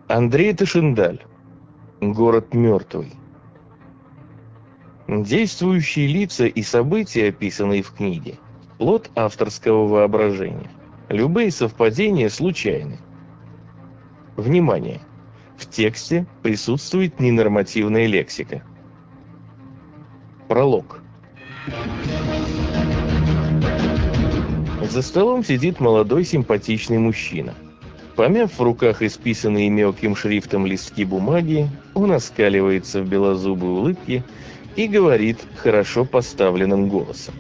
Андрей Тышендаль. Город мертвый. Действующие лица и события, описанные в книге, плод авторского воображения. Любые совпадения случайны. Внимание! В тексте присутствует ненормативная лексика. Пролог. За столом сидит молодой симпатичный мужчина. Помяв в руках исписанные мелким шрифтом листки бумаги, он оскаливается в белозубой улыбке и говорит хорошо поставленным голосом.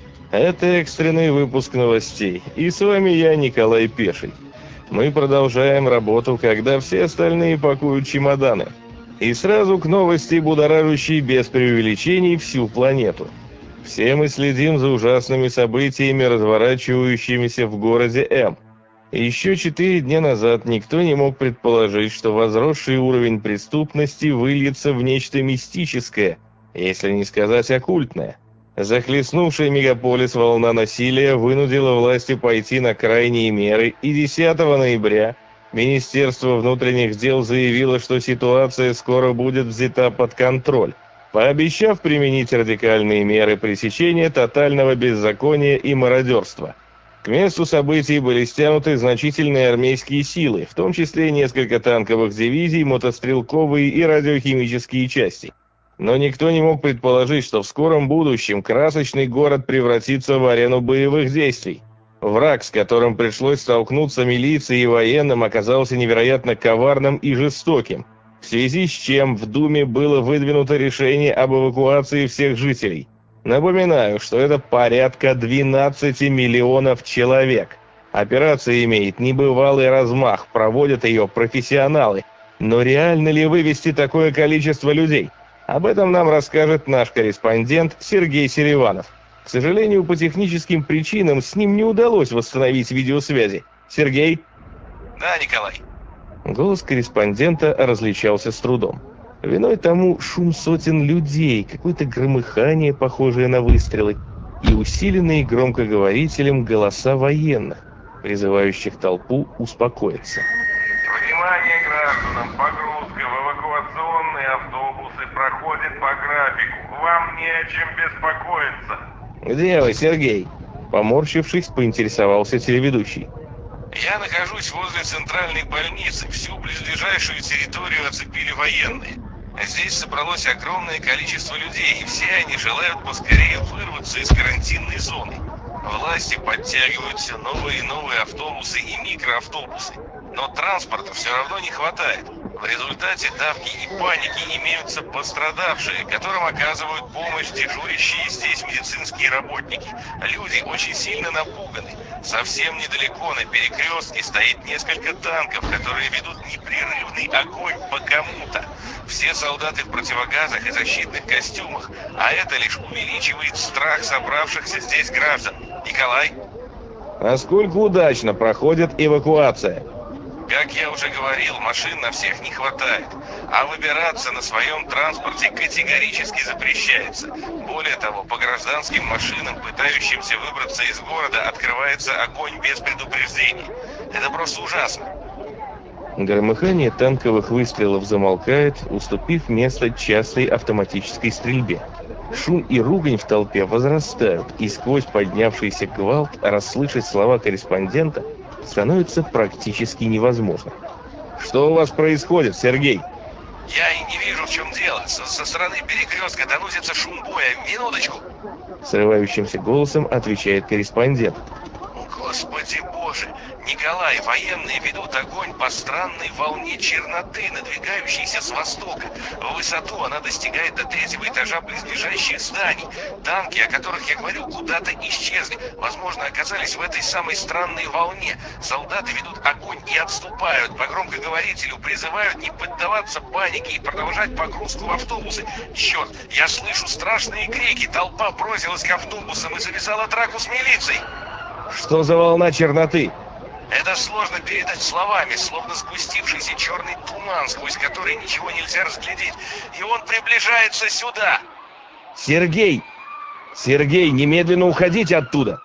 Это экстренный выпуск новостей, и с вами я, Николай Пеший. Мы продолжаем работу, когда все остальные пакуют чемоданы. И сразу к новости, будоражащей без преувеличений всю планету. Все мы следим за ужасными событиями, разворачивающимися в городе М. Еще 4 дня назад никто не мог предположить, что возросший уровень преступности выльется в нечто мистическое, если не сказать оккультное. Захлестнувшая мегаполис волна насилия вынудила власти пойти на крайние меры, и 10 ноября Министерство внутренних дел заявило, что ситуация скоро будет взята под контроль, пообещав применить радикальные меры пресечения тотального беззакония и мародерства. К месту событий были стянуты значительные армейские силы, в том числе несколько танковых дивизий, мотострелковые и радиохимические части. Но никто не мог предположить, что в скором будущем красочный город превратится в арену боевых действий. Враг, с которым пришлось столкнуться милиции и военным, оказался невероятно коварным и жестоким, в связи с чем в Думе было выдвинуто решение об эвакуации всех жителей. Напоминаю, что это порядка 12 миллионов человек. Операция имеет небывалый размах, проводят ее профессионалы. Но реально ли вывести такое количество людей? Об этом нам расскажет наш корреспондент Сергей Селиванов. К сожалению, по техническим причинам с ним не удалось восстановить видеосвязи. Сергей? Да, Николай. Голос корреспондента различался с трудом. Виной тому шум сотен людей, какое-то громыхание, похожее на выстрелы, и усиленные громкоговорителем голоса военных, призывающих толпу успокоиться. Внимание гражданам! Погрузка в эвакуационные автобусы проходит по графику. Вам не о чем беспокоиться. «Где вы, Сергей?» Поморщившись, поинтересовался телеведущий. Я нахожусь возле центральной больницы. Всю близлежащую территорию оцепили военные. Здесь собралось огромное количество людей, и все они желают поскорее вырваться из карантинной зоны. Власти подтягивают все новые и новые автобусы и микроавтобусы. Но транспорта все равно не хватает. В результате давки и паники имеются пострадавшие, которым оказывают помощь дежурящие здесь медицинские работники. Люди очень сильно напуганы. Совсем недалеко на перекрестке стоит несколько танков, которые ведут непрерывный огонь по кому-то. Все солдаты в противогазах и защитных костюмах, а это лишь увеличивает страх собравшихся здесь граждан. Николай? Насколько удачно проходит эвакуация? Как я уже говорил, машин на всех не хватает, а выбираться на своем транспорте категорически запрещается. Более того, по гражданским машинам, пытающимся выбраться из города, открывается огонь без предупреждений. Это просто ужасно. Громыхание танковых выстрелов замолкает, уступив место частой автоматической стрельбе. Шум и ругань в толпе возрастают, и сквозь поднявшийся гвалт расслышать слова корреспондента становится практически невозможно. Что у вас происходит, Сергей? Я и не вижу, в чем дело. Со стороны перекрестка доносится шум боя. Минуточку. Срывающимся голосом отвечает корреспондент. Господи боже! Николай, военные ведут огонь по странной волне черноты, надвигающейся с востока. В высоту она достигает до 3-го этажа близлежащих зданий. Танки, о которых я говорю, куда-то исчезли. Возможно, оказались в этой самой странной волне. Солдаты ведут огонь и отступают. По громкоговорителю призывают не поддаваться панике и продолжать погрузку в автобусы. Черт, я слышу страшные крики. Толпа бросилась к автобусам и завязала драку с милицией. Что за волна черноты? Это сложно передать словами, словно сгустившийся черный туман, сквозь который ничего нельзя разглядеть. И он приближается сюда. Сергей! Сергей, немедленно уходите оттуда!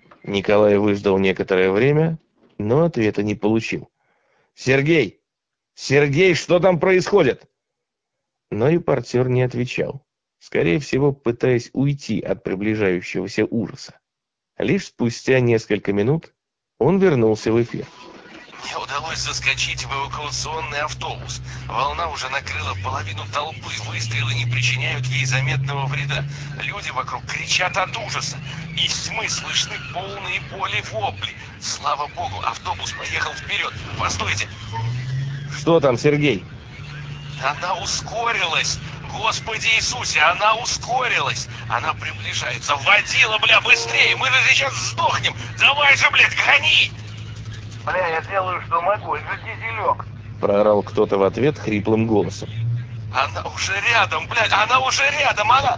Николай выждал некоторое время, но ответа не получил. Сергей! «Сергей, что там происходит?» Но репортер не отвечал, скорее всего, пытаясь уйти от приближающегося ужаса. Лишь спустя несколько минут он вернулся в эфир. Мне удалось заскочить в эвакуационный автобус. Волна уже накрыла половину толпы. Выстрелы не причиняют ей заметного вреда. Люди вокруг кричат от ужаса. Из тьмы слышны полные боли вопли. Слава богу, автобус поехал вперед. Постойте. «Что там, Сергей?» Она ускорилась. Господи Иисусе, она ускорилась. Она приближается. Водила, бля, быстрее. Мы же сейчас сдохнем. Давай же, блядь, гони. Бля, я делаю, что могу, это дизелек. Проорал кто-то в ответ хриплым голосом. Она уже рядом, блядь, она уже рядом, она...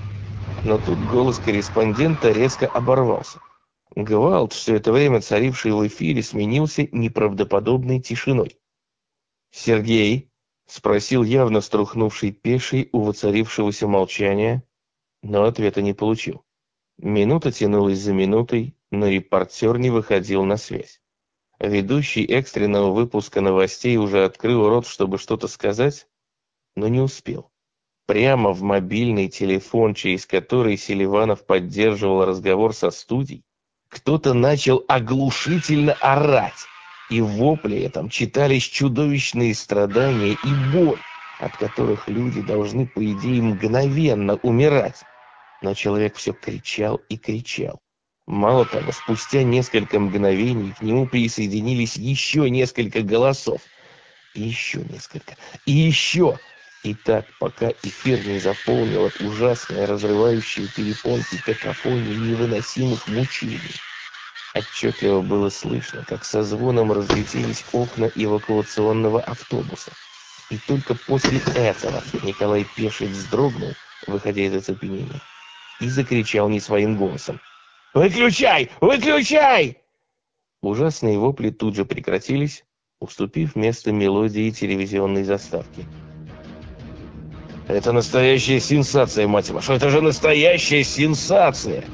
Но тут голос корреспондента резко оборвался. Гвалт, все это время царивший в эфире, сменился неправдоподобной тишиной. «Сергей?» — спросил явно струхнувший пеший у воцарившегося молчания, но ответа не получил. Минута тянулась за минутой, но репортер не выходил на связь. Ведущий экстренного выпуска новостей уже открыл рот, чтобы что-то сказать, но не успел. Прямо в мобильный телефон, через который Селиванов поддерживал разговор со студией, кто-то начал оглушительно орать, и в вопле этом читались чудовищные страдания и боль, от которых люди должны, по идее, мгновенно умирать. Но человек все кричал и кричал. Мало того, спустя несколько мгновений к нему присоединились еще несколько голосов. И еще несколько. И еще. И так, пока эфир не заполнила ужасная, разрывающая перепонки какофония невыносимых мучений. Отчетливо было слышно, как со звоном разлетелись окна эвакуационного автобуса. И только после этого Николай Пеший вздрогнул, выходя из оцепенения, и закричал не своим голосом: «Выключай! Выключай!» Ужасные вопли тут же прекратились, уступив место мелодии телевизионной заставки. «Это настоящая сенсация, мать вашу! Это же настоящая сенсация!»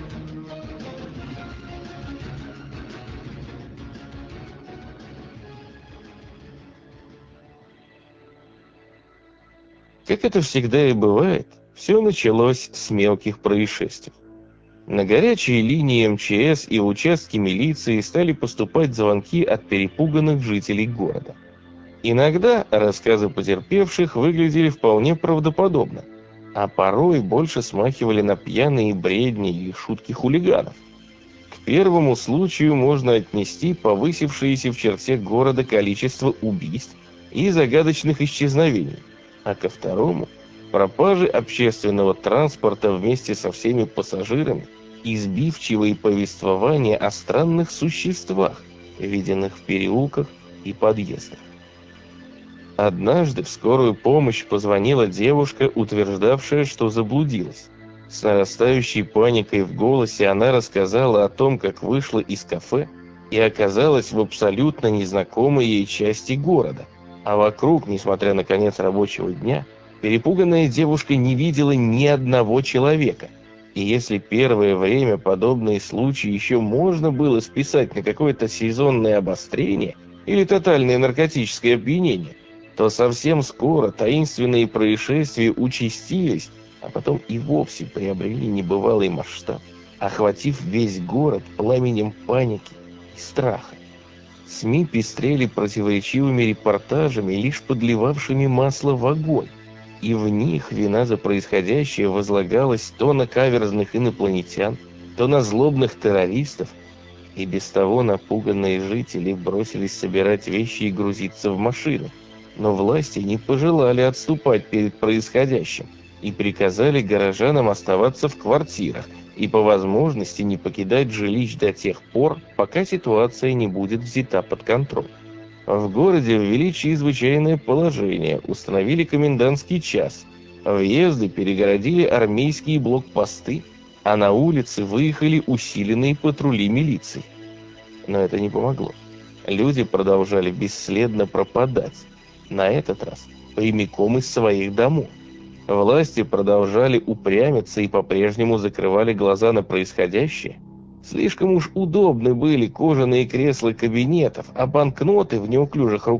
Как это всегда и бывает, все началось с мелких происшествий. На горячие линии МЧС и в участки милиции стали поступать звонки от перепуганных жителей города. Иногда рассказы потерпевших выглядели вполне правдоподобно, а порой больше смахивали на пьяные бредни или шутки хулиганов. К первому случаю можно отнести повысившееся в черте города количество убийств и загадочных исчезновений, а ко второму – пропажи общественного транспорта вместе со всеми пассажирами и сбивчивые повествования о странных существах, виденных в переулках и подъездах. Однажды в скорую помощь позвонила девушка, утверждавшая, что заблудилась. С нарастающей паникой в голосе она рассказала о том, как вышла из кафе и оказалась в абсолютно незнакомой ей части города. А вокруг, несмотря на конец рабочего дня, перепуганная девушка не видела ни одного человека. И если первое время подобные случаи еще можно было списать на какое-то сезонное обострение или тотальное наркотическое опьянение, то совсем скоро таинственные происшествия участились, а потом и вовсе приобрели небывалый масштаб, охватив весь город пламенем паники и страха. СМИ пестрели противоречивыми репортажами, лишь подливавшими масло в огонь, и в них вина за происходящее возлагалась то на каверзных инопланетян, то на злобных террористов, и без того напуганные жители бросились собирать вещи и грузиться в машины. Но власти не пожелали отступать перед происходящим и приказали горожанам оставаться в квартирах и по возможности не покидать жилищ до тех пор, пока ситуация не будет взята под контроль. В городе ввели чрезвычайное положение, установили комендантский час, въезды перегородили армейские блокпосты, а на улицы выехали усиленные патрули милиции. Но это не помогло. Люди продолжали бесследно пропадать, на этот раз прямиком из своих домов. Власти продолжали упрямиться и по-прежнему закрывали глаза на происходящее. Слишком уж удобны были кожаные кресла кабинетов, а банкноты в неуклюжих руках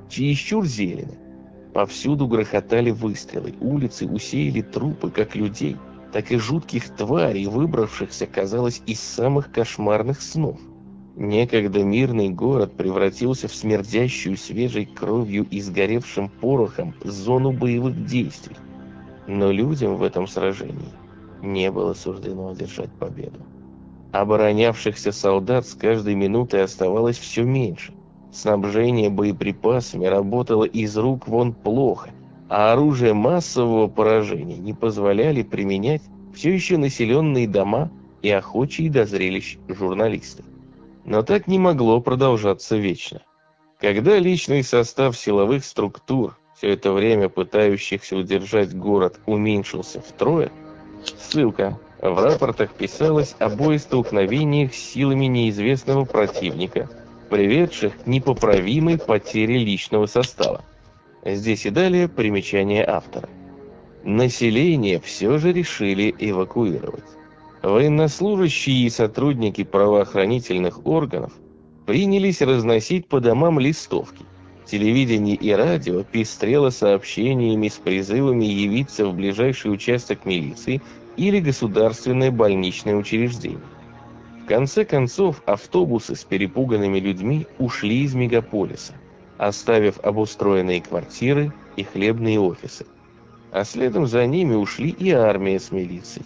чересчур зелено. Повсюду грохотали выстрелы, улицы усеяли трупы как людей, так и жутких тварей, выбравшихся, казалось, из самых кошмарных снов. Некогда мирный город превратился в смердящую свежей кровью и сгоревшим порохом зону боевых действий. Но людям в этом сражении не было суждено одержать победу. Оборонявшихся солдат с каждой минутой оставалось все меньше. Снабжение боеприпасами работало из рук вон плохо, а оружие массового поражения не позволяли применять все еще населенные дома и охочие до зрелищ журналисты. Но так не могло продолжаться вечно. Когда личный состав силовых структур, все это время пытающихся удержать город, уменьшился втрое, ссылка, в рапортах писалось о боестолкновениях с силами неизвестного противника, приведших к непоправимой потере личного состава. Здесь и далее примечание автора. Население все же решили эвакуировать. Военнослужащие и сотрудники правоохранительных органов принялись разносить по домам листовки. Телевидение и радио пестрело сообщениями с призывами явиться в ближайший участок милиции или государственное больничное учреждение. В конце концов, автобусы с перепуганными людьми ушли из мегаполиса, оставив обустроенные квартиры и хлебные офисы. А следом за ними ушли и армия с милицией.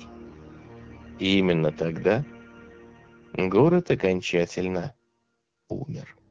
И именно тогда город окончательно умер.